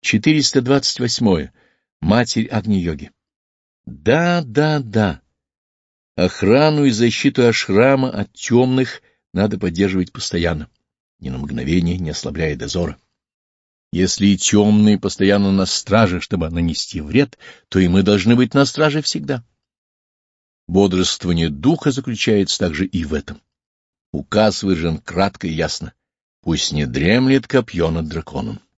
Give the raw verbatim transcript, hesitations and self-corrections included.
четыреста двадцать восьмое. Матерь Агни-йоги. Да, да, да. Охрану и защиту ашрама от темных надо поддерживать постоянно, ни на мгновение не ослабляя дозора. Если и темные постоянно на страже, чтобы нанести вред, то и мы должны быть на страже всегда. Бодрствование духа заключается также и в этом. Указ выражен кратко и ясно. Пусть не дремлет копье над драконом.